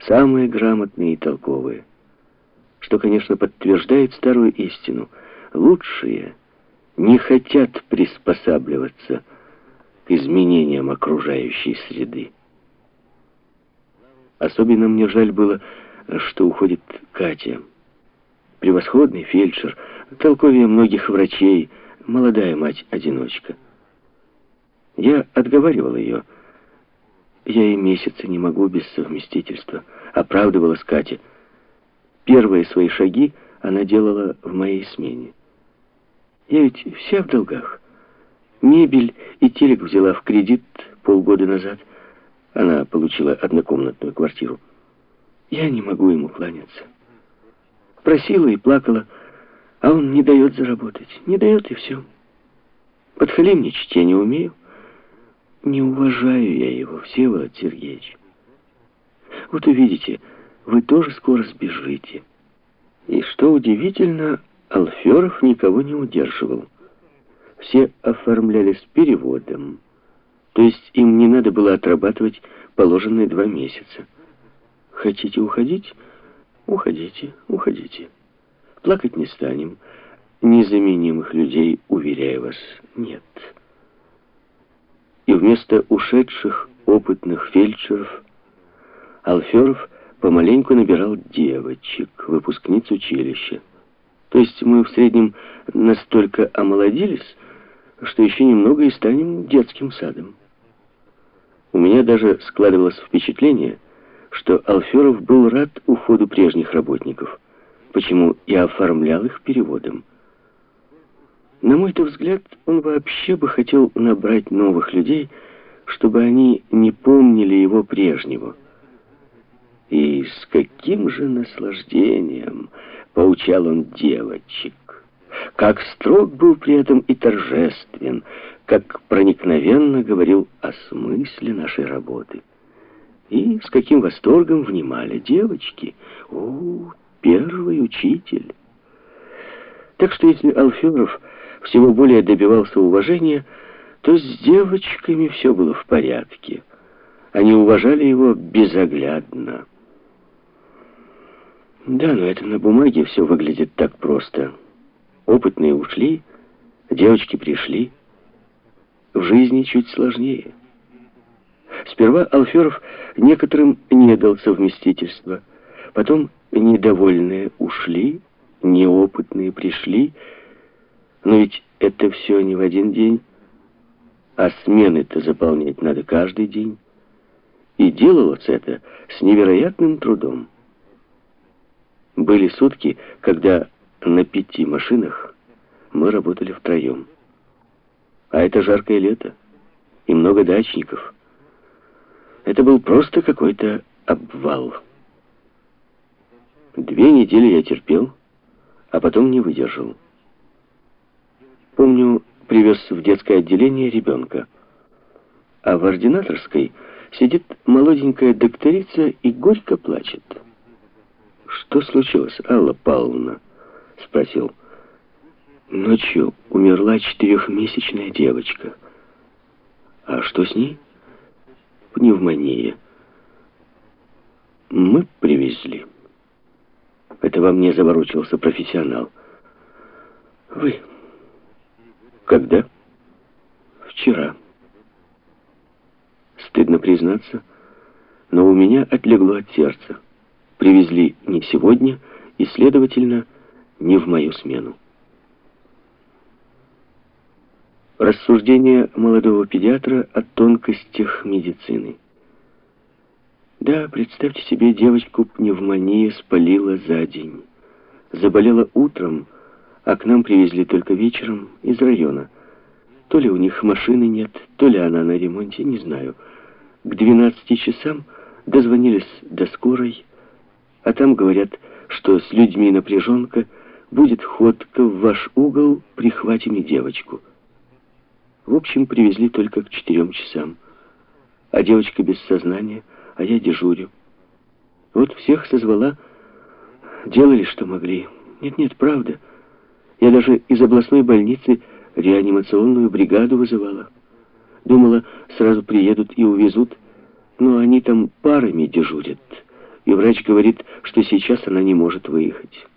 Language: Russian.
самые грамотные и толковые. Что, конечно, подтверждает старую истину. Лучшие не хотят приспосабливаться к изменениям окружающей среды. Особенно мне жаль было, что уходит Катя. Превосходный фельдшер, толковее многих врачей, молодая мать-одиночка. Я отговаривал ее. Я и месяца не могу без совместительства, оправдывалась Катя. Первые свои шаги она делала в моей смене. Я ведь вся в долгах. Мебель и телек взяла в кредит полгода назад. Она получила однокомнатную квартиру. Я не могу ему кланяться. Просила и плакала, а он не дает заработать. Не дает, и все. Подхалимничать я не умею. Не уважаю я его, Всеволод Сергеевич. Вот увидите, вы тоже скоро сбежите. И что удивительно, Алферов никого не удерживал. Все оформлялись переводом. То есть им не надо было отрабатывать положенные 2 месяца. Хотите уходить? Уходите, уходите. Плакать не станем. Незаменимых людей, уверяю вас, нет. И вместо ушедших опытных фельдшеров Алферов помаленьку набирал девочек, выпускниц училища. То есть мы в среднем настолько омолодились, что еще немного и станем детским садом. У меня даже складывалось впечатление, что Алферов был рад уходу прежних работников, почему и оформлял их переводом. На мой-то взгляд, он вообще бы хотел набрать новых людей, чтобы они не помнили его прежнего. И с каким же наслаждением поучал он девочек. Как строг был при этом и торжествен, как проникновенно говорил о смысле нашей работы. И с каким восторгом внимали девочки. О, первый учитель! Так что если Алферов всего более добивался уважения, то с девочками все было в порядке. Они уважали его безоглядно. Да, но это на бумаге все выглядит так просто. Опытные ушли, девочки пришли. В жизни чуть сложнее. Сперва Алферов некоторым не дал совместительства, потом недовольные ушли, неопытные пришли. Но ведь это все не в один день, а смены-то заполнять надо каждый день. И делалось это с невероятным трудом. Были сутки, когда на 5 машинах мы работали втроем. А это жаркое лето, и много дачников. Это был просто какой-то обвал. 2 недели я терпел, а потом не выдержал. Помню, привез в детское отделение ребенка. А в ординаторской сидит молоденькая докторица и горько плачет. «Что случилось, Алла Павловна?» — спросил. «Ночью умерла 4-месячная девочка». «А что с ней?» «Пневмония». «Мы привезли». Это во мне заворочился профессионал. «Вы?» «Когда?» «Вчера». Стыдно признаться, но у меня отлегло от сердца. Привезли не сегодня и, следовательно, не в мою смену. Рассуждение молодого педиатра о тонкостях медицины. Да, представьте себе, девочку пневмония спалила за день. Заболела утром, а к нам привезли только вечером из района. То ли у них машины нет, то ли она на ремонте, не знаю. К 12 часам дозвонились до скорой, а там говорят, что с людьми напряженка, будет ходка в ваш угол, прихватим и девочку. В общем, привезли только к 4 часам. А девочка без сознания, а я дежурю. Вот всех созвала, делали, что могли. Нет, правда. Я даже из областной больницы реанимационную бригаду вызывала. Думала, сразу приедут и увезут, но они там парами дежурят. И и врач говорит, что сейчас она не может выехать.